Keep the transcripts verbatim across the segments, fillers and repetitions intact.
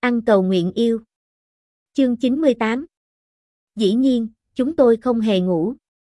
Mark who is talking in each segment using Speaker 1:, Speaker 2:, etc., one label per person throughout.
Speaker 1: Ăn cầu nguyện yêu. Chương chín mươi tám. Dĩ nhiên, chúng tôi không hề ngủ.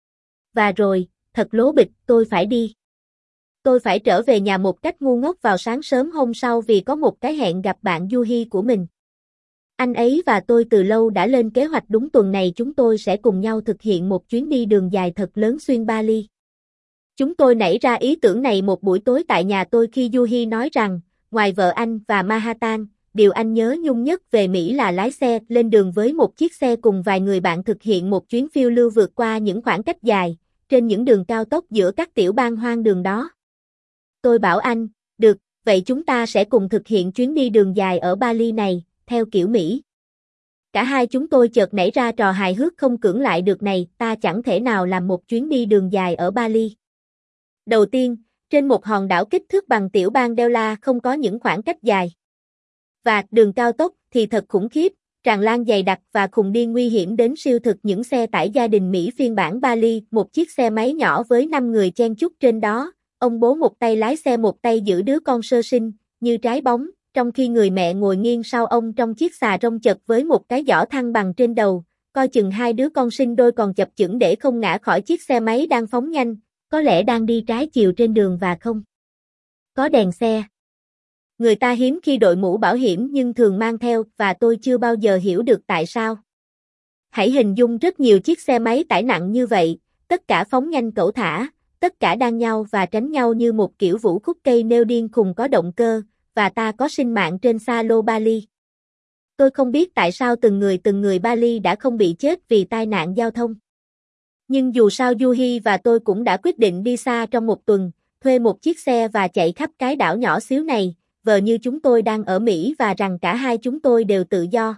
Speaker 1: Và rồi, thật lố bịch, tôi phải đi. Tôi phải trở về nhà một cách ngu ngốc vào sáng sớm hôm sau vì có một cái hẹn gặp bạn Yuhi của mình. Anh ấy và tôi từ lâu đã lên kế hoạch đúng tuần này chúng tôi sẽ cùng nhau thực hiện một chuyến đi đường dài thật lớn xuyên Bali. Chúng tôi nảy ra ý tưởng này một buổi tối tại nhà tôi khi Yuhi nói rằng, ngoài vợ anh và Manhattan, điều anh nhớ nhung nhất về Mỹ là lái xe lên đường với một chiếc xe cùng vài người bạn thực hiện một chuyến phiêu lưu vượt qua những khoảng cách dài, trên những đường cao tốc giữa các tiểu bang hoang đường đó. Tôi bảo anh, được, vậy chúng ta sẽ cùng thực hiện chuyến đi đường dài ở Bali này, theo kiểu Mỹ. Cả hai chúng tôi chợt nảy ra trò hài hước không cưỡng lại được này, ta chẳng thể nào làm một chuyến đi đường dài ở Bali. Đầu tiên, trên một hòn đảo kích thước bằng tiểu bang Dela không có những khoảng cách dài. Và đường cao tốc thì thật khủng khiếp, tràn lan dày đặc và khùng điên nguy hiểm đến siêu thực những xe tải gia đình Mỹ phiên bản Bali, một chiếc xe máy nhỏ với năm người chen chúc trên đó, ông bố một tay lái xe một tay giữ đứa con sơ sinh, như trái bóng, trong khi người mẹ ngồi nghiêng sau ông trong chiếc xà rông chật với một cái giỏ thăng bằng trên đầu, coi chừng hai đứa con sinh đôi còn chập chững để không ngã khỏi chiếc xe máy đang phóng nhanh, có lẽ đang đi trái chiều trên đường và không có đèn xe. Người ta hiếm khi đội mũ bảo hiểm nhưng thường mang theo và tôi chưa bao giờ hiểu được tại sao. Hãy hình dung rất nhiều chiếc xe máy tải nặng như vậy, tất cả phóng nhanh cẩu thả, tất cả đan nhau và tránh nhau như một kiểu vũ khúc cây nêu điên khùng có động cơ, và ta có sinh mạng trên xa lô Bali. Tôi không biết tại sao từng người từng người Bali đã không bị chết vì tai nạn giao thông. Nhưng dù sao Yuhi và tôi cũng đã quyết định đi xa trong một tuần, thuê một chiếc xe và chạy khắp cái đảo nhỏ xíu này, vờ như chúng tôi đang ở Mỹ và rằng cả hai chúng tôi đều tự do.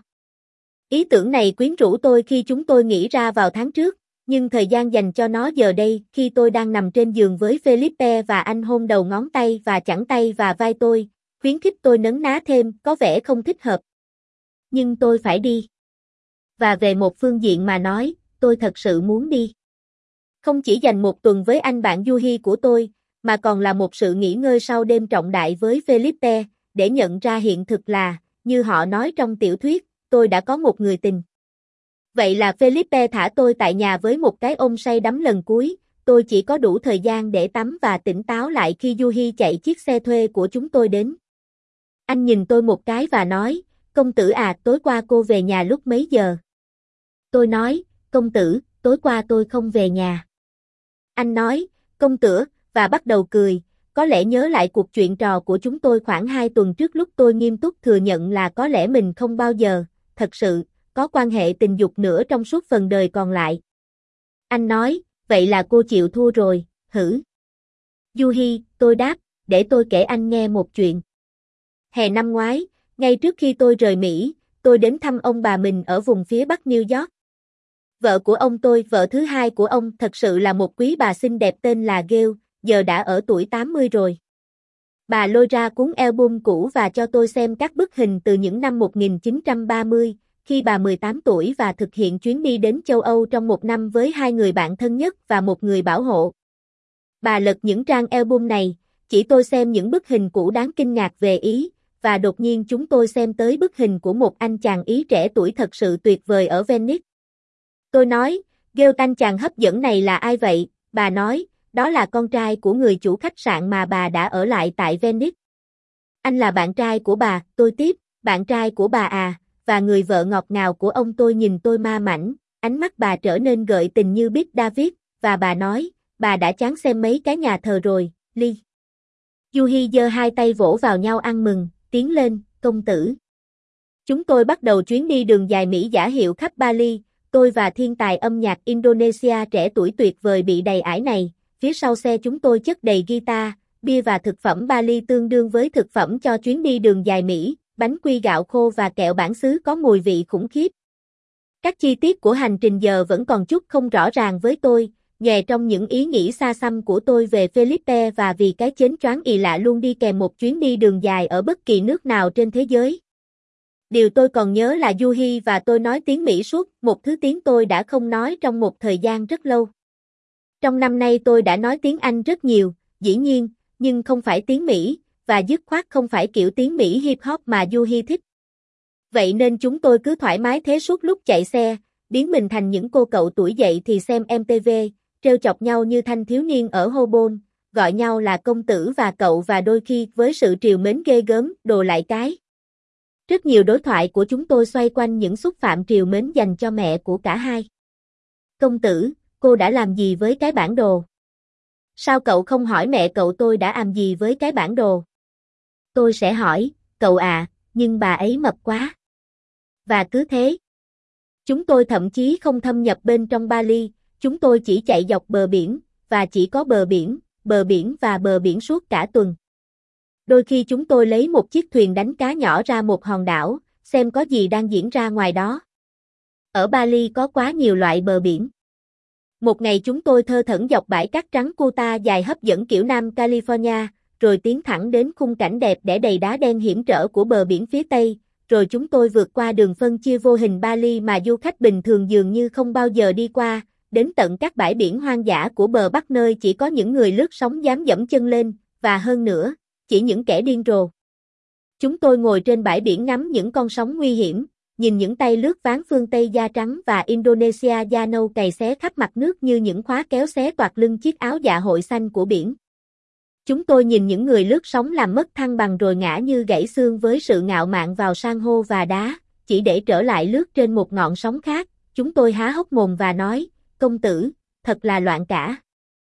Speaker 1: Ý tưởng này quyến rũ tôi khi chúng tôi nghĩ ra vào tháng trước, nhưng thời gian dành cho nó giờ đây khi tôi đang nằm trên giường với Felipe và anh hôn đầu ngón tay và chẳng tay và vai tôi, khuyến khích tôi nấn ná thêm, có vẻ không thích hợp. Nhưng tôi phải đi. Và về một phương diện mà nói, tôi thật sự muốn đi. Không chỉ dành một tuần với anh bạn Yuhi của tôi, mà còn là một sự nghỉ ngơi sau đêm trọng đại với Felipe, để nhận ra hiện thực là, như họ nói trong tiểu thuyết, tôi đã có một người tình. Vậy là Felipe thả tôi tại nhà với một cái ôm say đắm lần cuối, tôi chỉ có đủ thời gian để tắm và tỉnh táo lại khi Yuhi chạy chiếc xe thuê của chúng tôi đến. Anh nhìn tôi một cái và nói, công tử à, tối qua cô về nhà lúc mấy giờ? Tôi nói, công tử, tối qua tôi không về nhà. Anh nói, công tử, và bắt đầu cười, có lẽ nhớ lại cuộc chuyện trò của chúng tôi khoảng hai tuần trước lúc tôi nghiêm túc thừa nhận là có lẽ mình không bao giờ, thật sự, có quan hệ tình dục nữa trong suốt phần đời còn lại. Anh nói, vậy là cô chịu thua rồi, hử? Yuhi, tôi đáp, để tôi kể anh nghe một chuyện. Hè năm ngoái, ngay trước khi tôi rời Mỹ, tôi đến thăm ông bà mình ở vùng phía bắc New York. Vợ của ông tôi, vợ thứ hai của ông, thật sự là một quý bà xinh đẹp tên là Gail, giờ đã ở tuổi tám mươi rồi. Bà lôi ra cuốn album cũ và cho tôi xem các bức hình từ những năm một nghìn chín trăm ba mươi, khi bà mười tám tuổi và thực hiện chuyến đi đến châu Âu trong một năm với hai người bạn thân nhất và một người bảo hộ. Bà lật những trang album này, chỉ tôi xem những bức hình cũ đáng kinh ngạc về Ý, và đột nhiên chúng tôi xem tới bức hình của một anh chàng Ý trẻ tuổi thật sự tuyệt vời ở Venice. Tôi nói, Gail, anh chàng hấp dẫn này là ai vậy? Bà nói, đó là con trai của người chủ khách sạn mà bà đã ở lại tại Venice. Anh là bạn trai của bà, tôi tiếp, bạn trai của bà à, và người vợ ngọt ngào của ông tôi nhìn tôi ma mảnh, ánh mắt bà trở nên gợi tình như Bích David, và bà nói, bà đã chán xem mấy cái nhà thờ rồi, Ly. Yuhi giơ hai tay vỗ vào nhau ăn mừng, tiến lên, công tử. Chúng tôi bắt đầu chuyến đi đường dài Mỹ giả hiệu khắp Bali, tôi và thiên tài âm nhạc Indonesia trẻ tuổi tuyệt vời bị đầy ải này, phía sau xe chúng tôi chất đầy guitar, bia và thực phẩm Bali tương đương với thực phẩm cho chuyến đi đường dài Mỹ, bánh quy gạo khô và kẹo bản xứ có mùi vị khủng khiếp. Các chi tiết của hành trình giờ vẫn còn chút không rõ ràng với tôi, nhòe trong những ý nghĩ xa xăm của tôi về Felipe và vì cái chến choáng ì lạ luôn đi kèm một chuyến đi đường dài ở bất kỳ nước nào trên thế giới. Điều tôi còn nhớ là Yuhi và tôi nói tiếng Mỹ suốt, một thứ tiếng tôi đã không nói trong một thời gian rất lâu. Trong năm nay tôi đã nói tiếng Anh rất nhiều, dĩ nhiên, nhưng không phải tiếng Mỹ, và dứt khoát không phải kiểu tiếng Mỹ hip hop mà Yuhi thích. Vậy nên chúng tôi cứ thoải mái thế suốt lúc chạy xe, biến mình thành những cô cậu tuổi dậy thì xem em tê vê, trêu chọc nhau như thanh thiếu niên ở Holborn, gọi nhau là công tử và cậu và đôi khi với sự trìu mến ghê gớm, đồ lại cái. Rất nhiều đối thoại của chúng tôi xoay quanh những xúc phạm trìu mến dành cho mẹ của cả hai. Công tử, cô đã làm gì với cái bản đồ? Sao cậu không hỏi mẹ cậu tôi đã làm gì với cái bản đồ? Tôi sẽ hỏi, cậu à, nhưng bà ấy mập quá. Và cứ thế. Chúng tôi thậm chí không thâm nhập bên trong Bali, chúng tôi chỉ chạy dọc bờ biển, và chỉ có bờ biển, bờ biển và bờ biển suốt cả tuần. Đôi khi chúng tôi lấy một chiếc thuyền đánh cá nhỏ ra một hòn đảo, xem có gì đang diễn ra ngoài đó. Ở Bali có quá nhiều loại bờ biển. Một ngày chúng tôi thơ thẩn dọc bãi cát trắng Kuta dài hấp dẫn kiểu Nam California, rồi tiến thẳng đến khung cảnh đẹp đẽ đầy đá đen hiểm trở của bờ biển phía Tây, rồi chúng tôi vượt qua đường phân chia vô hình Bali mà du khách bình thường dường như không bao giờ đi qua, đến tận các bãi biển hoang dã của bờ Bắc nơi chỉ có những người lướt sóng dám dẫm chân lên, và hơn nữa, chỉ những kẻ điên rồ. Chúng tôi ngồi trên bãi biển ngắm những con sóng nguy hiểm, nhìn những tay lướt ván phương Tây da trắng và Indonesia da nâu cày xé khắp mặt nước như những khóa kéo xé toạc lưng chiếc áo dạ hội xanh của biển. Chúng tôi nhìn những người lướt sóng làm mất thăng bằng rồi ngã như gãy xương với sự ngạo mạn vào san hô và đá, chỉ để trở lại lướt trên một ngọn sóng khác. Chúng tôi há hốc mồm và nói, công tử, thật là loạn cả.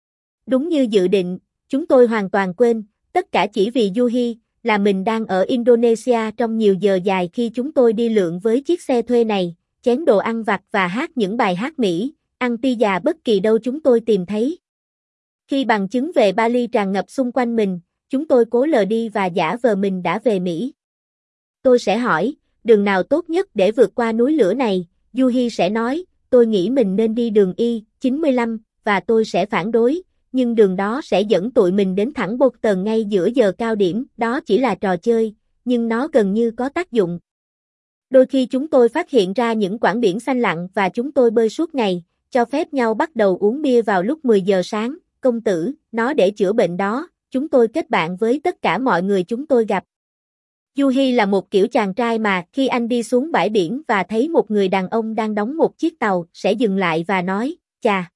Speaker 1: Đúng như dự định, chúng tôi hoàn toàn quên, tất cả chỉ vì Yuhi, là mình đang ở Indonesia trong nhiều giờ dài khi chúng tôi đi lượn với chiếc xe thuê này, chén đồ ăn vặt và hát những bài hát Mỹ, ăn pizza bất kỳ đâu chúng tôi tìm thấy. Khi bằng chứng về Bali tràn ngập xung quanh mình, chúng tôi cố lờ đi và giả vờ mình đã về Mỹ. Tôi sẽ hỏi, đường nào tốt nhất để vượt qua núi lửa này? Yuhi sẽ nói, tôi nghĩ mình nên đi đường Y chín mươi lăm, và tôi sẽ phản đối, nhưng đường đó sẽ dẫn tụi mình đến thẳng Bolton ngay giữa giờ cao điểm, đó chỉ là trò chơi, nhưng nó gần như có tác dụng. Đôi khi chúng tôi phát hiện ra những quãng biển xanh lặng và chúng tôi bơi suốt ngày, cho phép nhau bắt đầu uống bia vào lúc mười giờ sáng, công tử, nó để chữa bệnh đó, chúng tôi kết bạn với tất cả mọi người chúng tôi gặp. Yuhi là một kiểu chàng trai mà khi anh đi xuống bãi biển và thấy một người đàn ông đang đóng một chiếc tàu, sẽ dừng lại và nói, chà,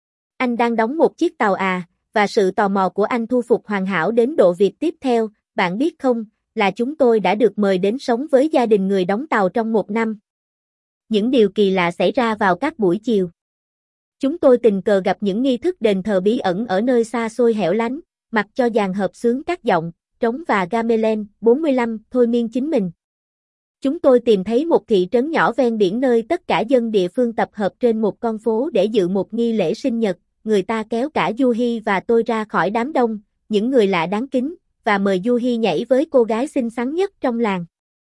Speaker 1: anh đang đóng một chiếc tàu à, và sự tò mò của anh thu phục hoàn hảo đến độ việc tiếp theo, bạn biết không, là chúng tôi đã được mời đến sống với gia đình người đóng tàu trong một năm. Những điều kỳ lạ xảy ra vào các buổi chiều. Chúng tôi tình cờ gặp những nghi thức đền thờ bí ẩn ở nơi xa xôi hẻo lánh, mặc cho dàn hợp xướng các giọng, trống và gamelan, bốn mươi lăm, thôi miên chính mình. Chúng tôi tìm thấy một thị trấn nhỏ ven biển nơi tất cả dân địa phương tập hợp trên một con phố để dự một nghi lễ sinh nhật, người ta kéo cả Yuhi và tôi ra khỏi đám đông, những người lạ đáng kính, và mời Yuhi nhảy với cô gái xinh xắn nhất trong làng.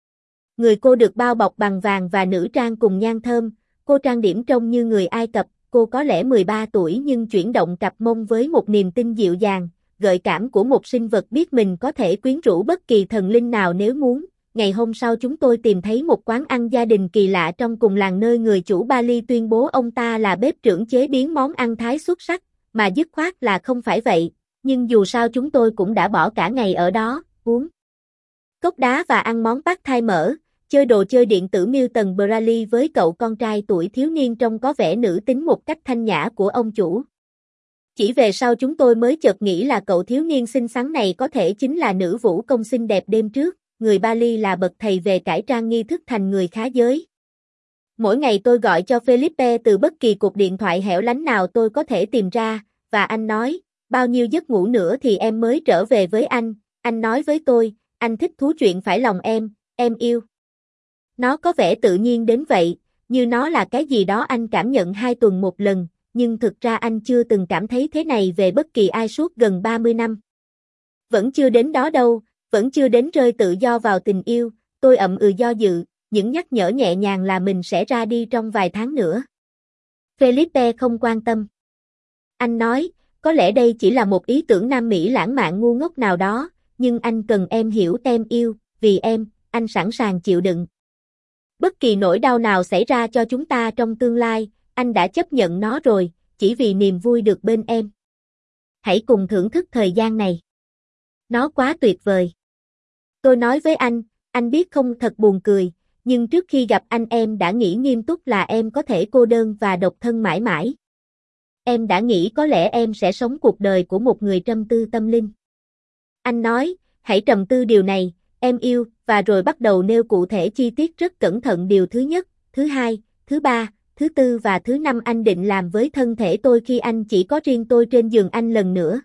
Speaker 1: Người cô được bao bọc bằng vàng và nữ trang cùng nhang thơm, cô trang điểm trông như người Ai Cập, cô có lẽ mười ba tuổi nhưng chuyển động cặp mông với một niềm tin dịu dàng, gợi cảm của một sinh vật biết mình có thể quyến rũ bất kỳ thần linh nào nếu muốn. Ngày hôm sau chúng tôi tìm thấy một quán ăn gia đình kỳ lạ trong cùng làng nơi người chủ Bali tuyên bố ông ta là bếp trưởng chế biến món ăn Thái xuất sắc, mà dứt khoát là không phải vậy, nhưng dù sao chúng tôi cũng đã bỏ cả ngày ở đó, uống cốc đá và ăn món pad thai mỡ, chơi đồ chơi điện tử Milton Bradley với cậu con trai tuổi thiếu niên trông có vẻ nữ tính một cách thanh nhã của ông chủ. Chỉ về sau chúng tôi mới chợt nghĩ là cậu thiếu niên xinh xắn này có thể chính là nữ vũ công xinh đẹp đêm trước. Người Bali là bậc thầy về cải trang nghi thức thành người khá giới. Mỗi ngày tôi gọi cho Felipe từ bất kỳ cuộc điện thoại hẻo lánh nào tôi có thể tìm ra, và anh nói, bao nhiêu giấc ngủ nữa thì em mới trở về với anh, anh nói với tôi, anh thích thú chuyện phải lòng em, em yêu. Nó có vẻ tự nhiên đến vậy, như nó là cái gì đó anh cảm nhận hai tuần một lần, nhưng thực ra anh chưa từng cảm thấy thế này về bất kỳ ai suốt gần ba mươi năm. Vẫn chưa đến đó đâu. Vẫn chưa đến rơi tự do vào tình yêu, tôi ậm ừ do dự, những nhắc nhở nhẹ nhàng là mình sẽ ra đi trong vài tháng nữa. Felipe không quan tâm. Anh nói, có lẽ đây chỉ là một ý tưởng Nam Mỹ lãng mạn ngu ngốc nào đó, nhưng anh cần em hiểu em yêu, vì em, anh sẵn sàng chịu đựng. Bất kỳ nỗi đau nào xảy ra cho chúng ta trong tương lai, anh đã chấp nhận nó rồi, chỉ vì niềm vui được bên em. Hãy cùng thưởng thức thời gian này. Nó quá tuyệt vời. Tôi nói với anh, anh biết không thật buồn cười, nhưng trước khi gặp anh em đã nghĩ nghiêm túc là em có thể cô đơn và độc thân mãi mãi. Em đã nghĩ có lẽ em sẽ sống cuộc đời của một người trầm tư tâm linh. Anh nói, hãy trầm tư điều này, em yêu, và rồi bắt đầu nêu cụ thể chi tiết rất cẩn thận điều thứ nhất, thứ hai, thứ ba, thứ tư và thứ năm anh định làm với thân thể tôi khi anh chỉ có riêng tôi trên giường anh lần nữa.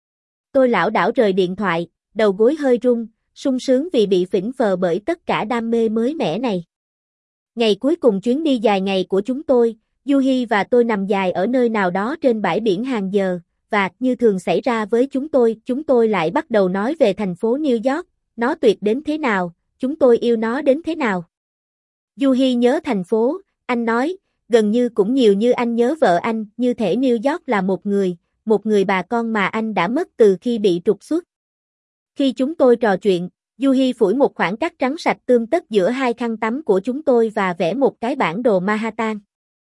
Speaker 1: Tôi lảo đảo rời điện thoại, đầu gối hơi run, sung sướng vì bị phỉnh phờ bởi tất cả đam mê mới mẻ này. Ngày cuối cùng chuyến đi dài ngày của chúng tôi, Yuhi và tôi nằm dài ở nơi nào đó trên bãi biển hàng giờ, và như thường xảy ra với chúng tôi, chúng tôi lại bắt đầu nói về thành phố New York, nó tuyệt đến thế nào, chúng tôi yêu nó đến thế nào. Yuhi nhớ thành phố, anh nói, gần như cũng nhiều như anh nhớ vợ anh, như thể New York là một người, một người bà con mà anh đã mất từ khi bị trục xuất. Khi chúng tôi trò chuyện, Yuhi phủi một khoảng cát trắng sạch tươm tất giữa hai khăn tắm của chúng tôi và vẽ một cái bản đồ Manhattan.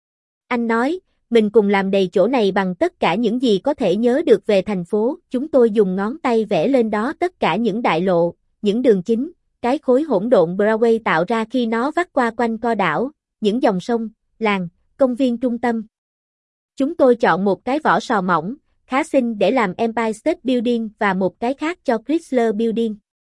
Speaker 1: Anh nói, mình cùng làm đầy chỗ này bằng tất cả những gì có thể nhớ được về thành phố, chúng tôi dùng ngón tay vẽ lên đó tất cả những đại lộ, những đường chính, cái khối hỗn độn Broadway tạo ra khi nó vắt qua quanh co đảo, những dòng sông, làng, công viên trung tâm. Chúng tôi chọn một cái vỏ sò mỏng, khá xinh để làm Empire State Building và một cái khác cho Chrysler Building.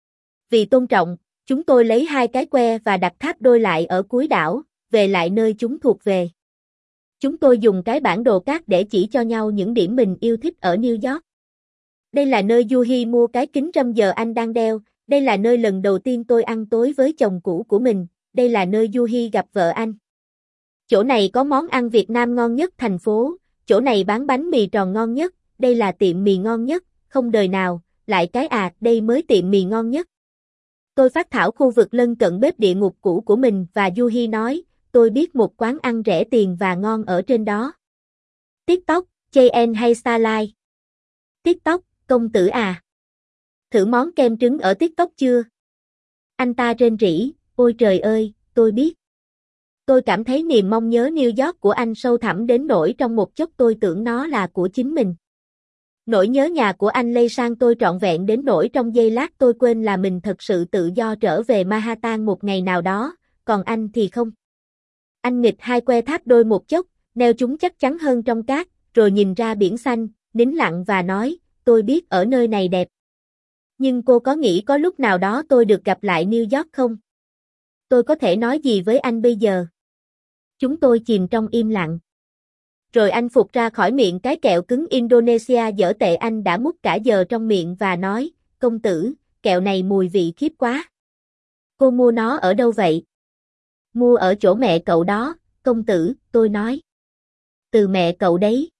Speaker 1: Vì tôn trọng, chúng tôi lấy hai cái que và đặt tháp đôi lại ở cuối đảo, về lại nơi chúng thuộc về. Chúng tôi dùng cái bản đồ cát để chỉ cho nhau những điểm mình yêu thích ở New York. Đây là nơi Yuhi mua cái kính râm giờ anh đang đeo, đây là nơi lần đầu tiên tôi ăn tối với chồng cũ của mình, đây là nơi Yuhi gặp vợ anh. Chỗ này có món ăn Việt Nam ngon nhất thành phố, chỗ này bán bánh mì tròn ngon nhất, đây là tiệm mì ngon nhất, không đời nào, lại cái à, đây mới tiệm mì ngon nhất. Tôi phát thảo khu vực lân cận bếp địa ngục cũ của mình và Yuhi nói, tôi biết một quán ăn rẻ tiền và ngon ở trên đó. TikTok, J N hay Starlight? TikTok, công tử à? Thử món kem trứng ở TikTok chưa? Anh ta rên rỉ, ôi trời ơi, tôi biết. Tôi cảm thấy niềm mong nhớ New York của anh sâu thẳm đến nỗi trong một chốc tôi tưởng nó là của chính mình. Nỗi nhớ nhà của anh lây sang tôi trọn vẹn đến nỗi trong giây lát tôi quên là mình thật sự tự do trở về Manhattan một ngày nào đó, còn anh thì không. Anh nghịch hai que tháp đôi một chốc, neo chúng chắc chắn hơn trong cát, rồi nhìn ra biển xanh, nín lặng và nói, tôi biết ở nơi này đẹp. Nhưng cô có nghĩ có lúc nào đó tôi được gặp lại New York không? Tôi có thể nói gì với anh bây giờ? Chúng tôi chìm trong im lặng. Rồi anh phụt ra khỏi miệng cái kẹo cứng Indonesia dở tệ anh đã múc cả giờ trong miệng và nói, công tử, kẹo này mùi vị khiếp quá. Cô mua nó ở đâu vậy? Mua ở chỗ mẹ cậu đó, công tử, tôi nói. Từ mẹ cậu đấy.